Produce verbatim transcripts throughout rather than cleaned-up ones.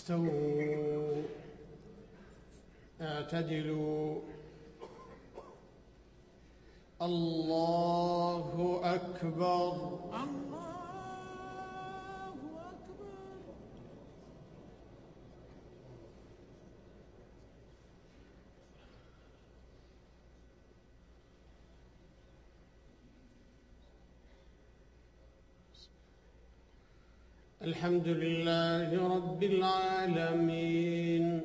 استووا اعتدلوا. الله أكبر. الله أكبر. الحمد لله رب العالمين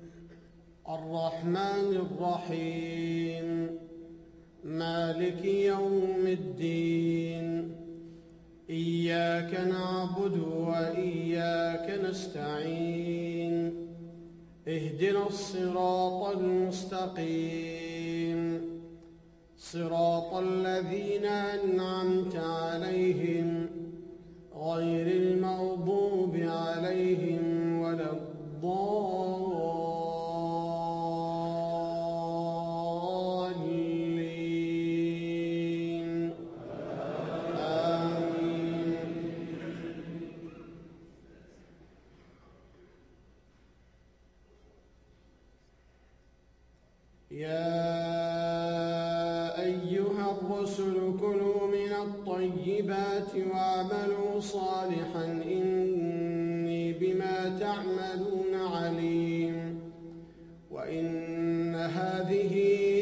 الرحمن الرحيم مالك يوم الدين. إياك نعبد وإياك نستعين. اهدنا الصراط المستقيم صراط الذين أنعمت عليهم غير المغضوب عليهم ولا الضالين. آمين. يا أيها الرسل كلوا من الطيبات واعملوا صالحا إني بما تعملون عليم. وإن هذه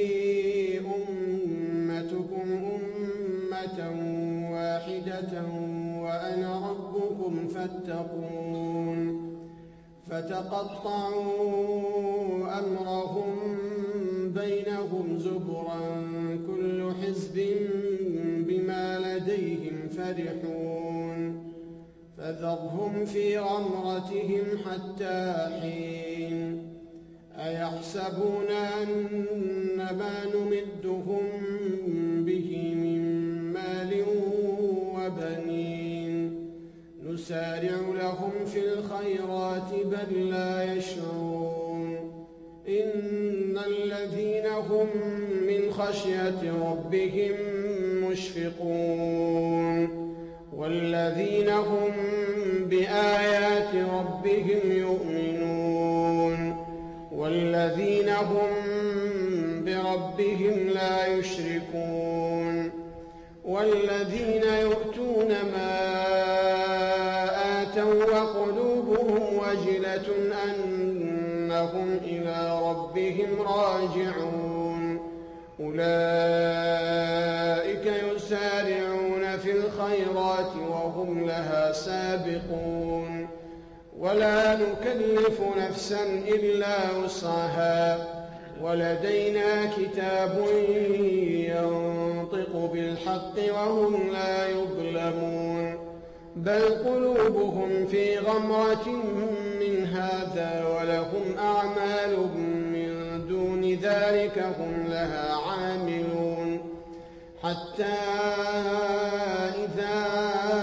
أمتكم أمة واحدة وأنا ربكم فاتقون. فتقطعوا أمرهم بينهم زبرا كل حزب بما لديهم فرحون. فذرهم في غمرتهم حتى حين. أيحسبون أن ما نمدهم به من مال وبنين نسارع لهم في الخيرات بل لا يشعرون. إن الذين هم من خشية ربهم مشفقون والذين هم بآيات ربهم يؤمنون والذين هم بربهم لا يشركون. والذين يؤتون ما آتوا وقلوبهم وجلة أنهم إلى ربهم راجعون أولئك يسارعون في الخيرات وهم لها سابقون. ولا نكلف نفسا إلا وسعها ولدينا كتاب ينطق بالحق وهم لا يظلمون. بل قلوبهم في غمرة من هذا ولهم أعمال من دون ذلك هم لها عاملون. حتى إذا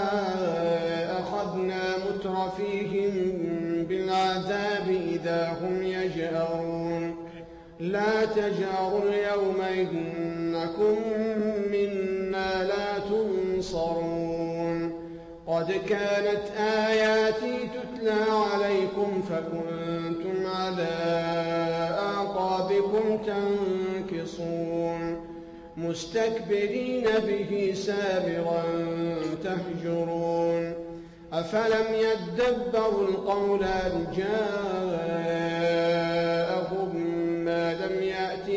أخذنا مترفيهم بالعذاب إذا هم يجأرون. لا تجأروا اليوم إنكم منا لا تنصرون. قد كانت آياتي تتلى عليكم فكنتم على أعقابكم تنكصون مستكبرين به سامرا تهجرون. أفلم يدبروا القول أم جاءهم ما لم يأت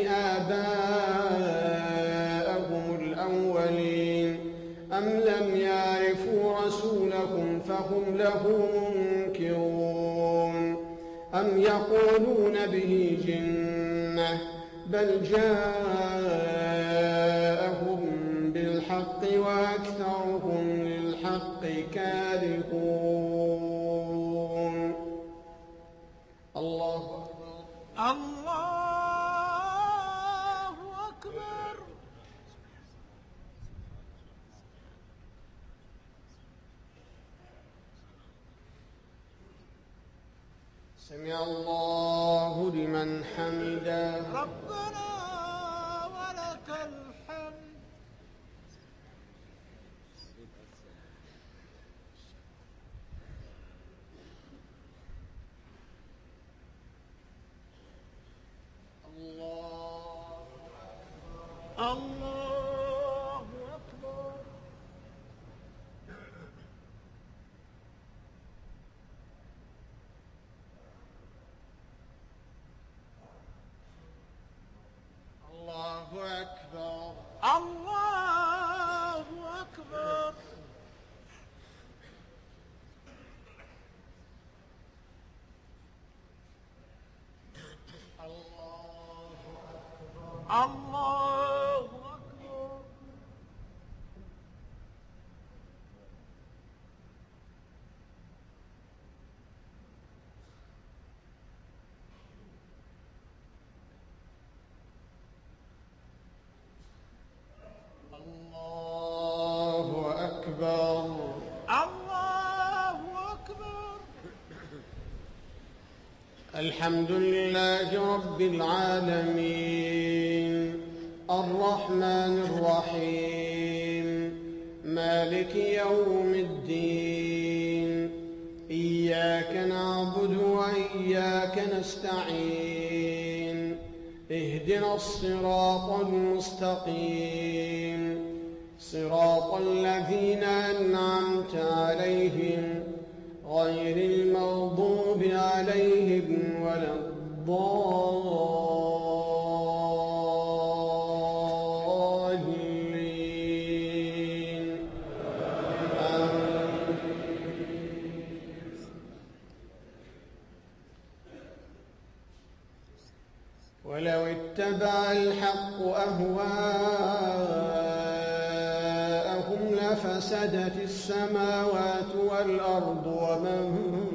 آباءهم الأولين أم لم يعرفوا رسولهم فهم له منكرون. أم يقولون به جنة بل جاءهم بالحق وأكثرهم للحق كارهون. الله أكبر. الله أكبر. سمع الله لمن حمده. ربنا ولك الحمد. الله أكبر. الله أكبر. الله أكبر. الله أكبر. الله أكبر. الله أكبر. الحمد لله رب العالمين الرحمن الرحيم مالك يوم الدين إياك نعبد وإياك نستعين اهدنا الصراط المستقيم صراط الذين أنعمت عليهم غير المغضوب عليهم ولا الضالين آمين. ولو اتبع الحق أهواءهم لفسدت السماوات والأرض ومن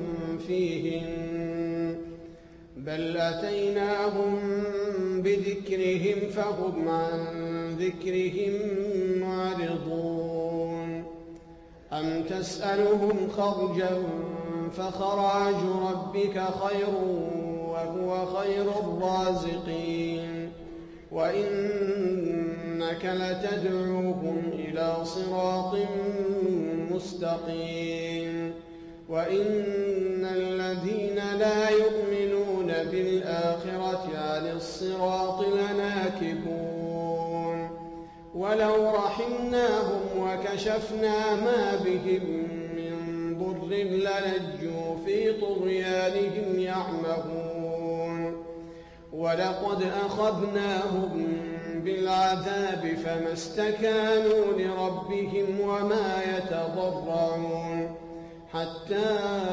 فيهن بل أتيناهم بذكرهم فهم عن ذكرهم معرضون أم تسألهم خرجا فخراج ربك خير وهو خير الرازقين وإنك لتدعوهم إلى صراط مستقيم وإن الذين لا يؤمنون بالآخرة عن الصراط لناكبون ولو رحمناهم وكشفنا ما بهم من ضر للجوا في طغيانهم يعمهون ولقد أخذناهم بالعذاب فما استكانوا لربهم وما يتضرعون حتى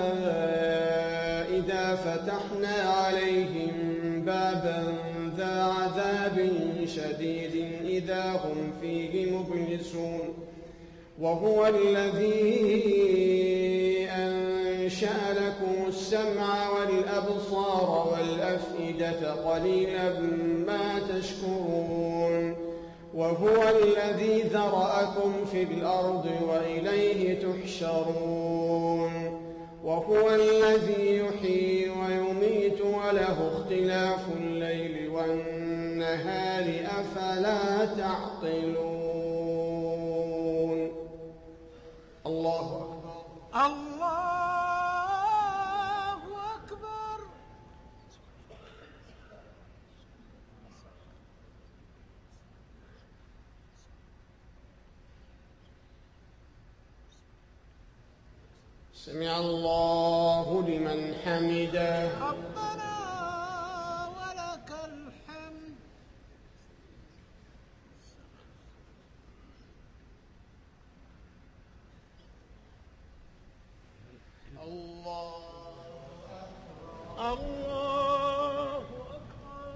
إذا فتحنا عليهم بابا ذا عذاب شديد إذا هم فيه مبلسون وهو الذي أنشأ لكم السمع والأبصار والأفئدة قليلا ما تشكرون وهو الذي ذرأكم في الأرض وإليه تحشرون وهو الذي يحيي ويميت وله اختلاف الليل والنهار أفلا تعقلون. الله أكبر. الله أكبر. سمع الله لمن حمده. ربنا ولك الحمد. الله الله أكبر.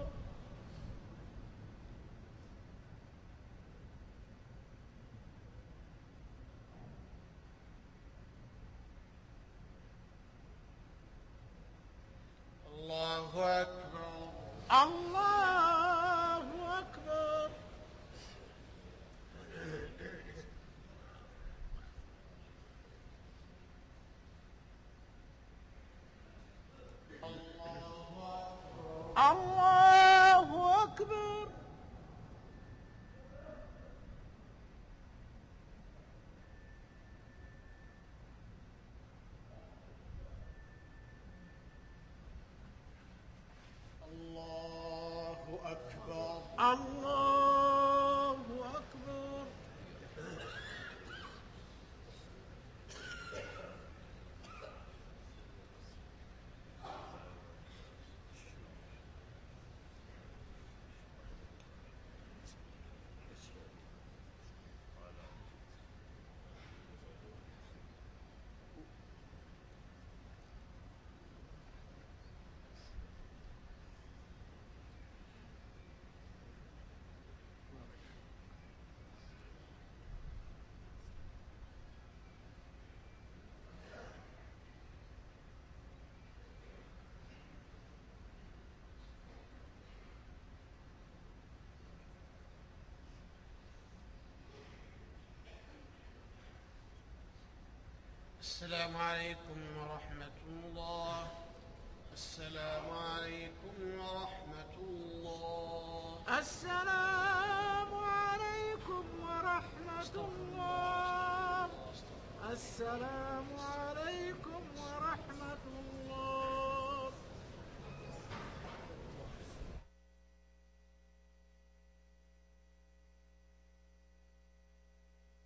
السلام عليكم ورحمة الله. السلام عليكم ورحمة الله. السلام عليكم ورحمة الله. السلام عليكم ورحمة الله.